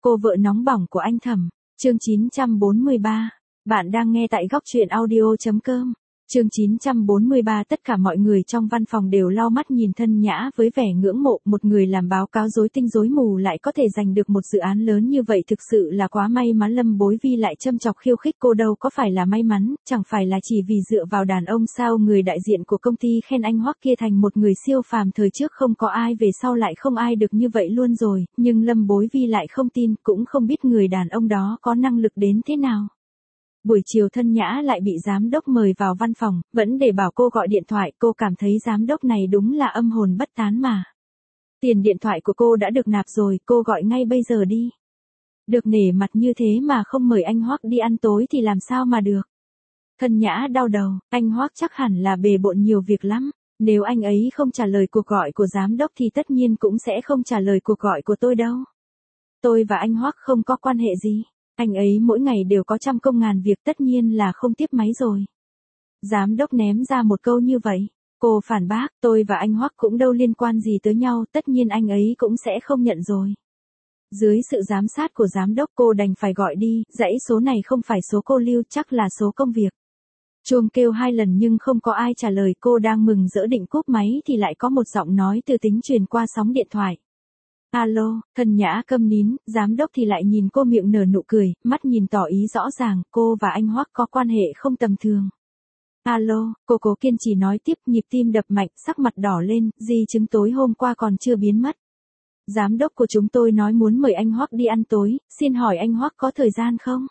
Cô vợ nóng bỏng của anh Thẩm, chương 943. Bạn đang nghe tại góc truyện audio.com. Chương 943. Tất cả mọi người trong văn phòng đều lau mắt nhìn Thân Nhã với vẻ ngưỡng mộ, một người làm báo cáo rối tinh rối mù lại có thể giành được một dự án lớn như vậy thực sự là quá may mắn. Lâm Bối Vi lại châm chọc khiêu khích cô, đâu có phải là may mắn, chẳng phải là chỉ vì dựa vào đàn ông sao. Người đại diện của công ty khen anh Hoắc kia thành một người siêu phàm, thời trước không có ai, về sau lại không ai được như vậy luôn rồi, nhưng Lâm Bối Vi lại không tin, cũng không biết người đàn ông đó có năng lực đến thế nào. Buổi chiều Thân Nhã lại bị giám đốc mời vào văn phòng, vẫn để bảo cô gọi điện thoại. Cô cảm thấy giám đốc này đúng là âm hồn bất tán mà. Tiền điện thoại của cô đã được nạp rồi, cô gọi ngay bây giờ đi. Được nể mặt như thế mà không mời anh Hoắc đi ăn tối thì làm sao mà được. Thân Nhã đau đầu, anh Hoắc chắc hẳn là bề bộn nhiều việc lắm. Nếu anh ấy không trả lời cuộc gọi của giám đốc thì tất nhiên cũng sẽ không trả lời cuộc gọi của tôi đâu. Tôi và anh Hoắc không có quan hệ gì. Anh ấy mỗi ngày đều có trăm công ngàn việc, tất nhiên là không tiếp máy rồi. Giám đốc ném ra một câu như vậy. Cô phản bác, tôi và anh Hoắc cũng đâu liên quan gì tới nhau, tất nhiên anh ấy cũng sẽ không nhận rồi. Dưới sự giám sát của giám đốc, cô đành phải gọi đi. Dãy số này không phải số cô lưu, chắc là số công việc. Chuông kêu 2 lần nhưng không có ai trả lời. Cô đang mừng rỡ định cúp máy thì lại có một giọng nói từ tính truyền qua sóng điện thoại. Alo, Thân Nhã câm nín, giám đốc thì lại nhìn cô miệng nở nụ cười, mắt nhìn tỏ ý rõ ràng, cô và anh Hoắc có quan hệ không tầm thường. Alo, cô cố kiên trì nói tiếp, nhịp tim đập mạnh, sắc mặt đỏ lên, di chứng tối hôm qua còn chưa biến mất. Giám đốc của chúng tôi nói muốn mời anh Hoắc đi ăn tối, xin hỏi anh Hoắc có thời gian không?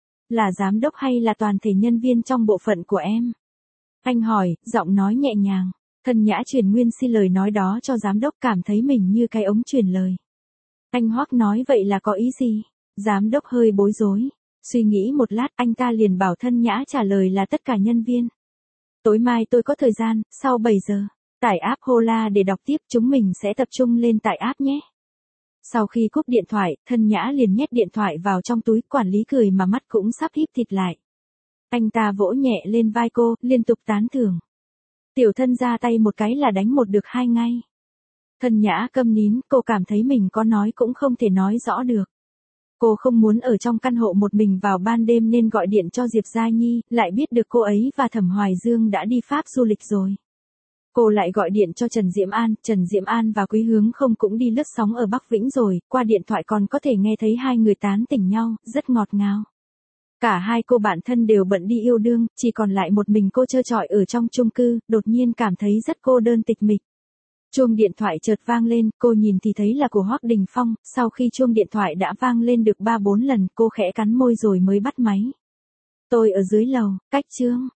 Là giám đốc hay là toàn thể nhân viên trong bộ phận của em? Anh hỏi, giọng nói nhẹ nhàng. Thân Nhã truyền nguyên si lời nói đó cho giám đốc, cảm thấy mình như cái ống truyền lời. Anh Hoắc nói vậy là có ý gì? Giám đốc hơi bối rối. Suy nghĩ một lát, anh ta liền bảo Thân Nhã trả lời là tất cả nhân viên. Tối mai tôi có thời gian, sau 7 giờ. Tải app Hola để đọc tiếp, chúng mình sẽ tập trung lên tại app nhé. Sau khi cúp điện thoại, Thân Nhã liền nhét điện thoại vào trong túi, quản lý cười mà mắt cũng sắp híp thịt lại. Anh ta vỗ nhẹ lên vai cô, liên tục tán thưởng. Tiểu Thân ra tay một cái là đánh 1 được 2 ngay. Thân Nhã câm nín, cô cảm thấy mình có nói cũng không thể nói rõ được. Cô không muốn ở trong căn hộ một mình vào ban đêm nên gọi điện cho Diệp Gia Nhi, lại biết được cô ấy và Thẩm Hoài Dương đã đi Pháp du lịch rồi. Cô lại gọi điện cho Trần Diễm An và Quý Hướng Không cũng đi lướt sóng ở Bắc Vĩnh rồi, qua điện thoại còn có thể nghe thấy hai người tán tỉnh nhau, rất ngọt ngào. Cả hai cô bạn thân đều bận đi yêu đương, chỉ còn lại một mình cô trơ trọi ở trong chung cư, đột nhiên cảm thấy rất cô đơn tịch mịch. Chuông điện thoại chợt vang lên, cô nhìn thì thấy là của Hoắc Đình Phong, sau khi chuông điện thoại đã vang lên được 3-4 lần, cô khẽ cắn môi rồi mới bắt máy. Tôi ở dưới lầu, cách Trương.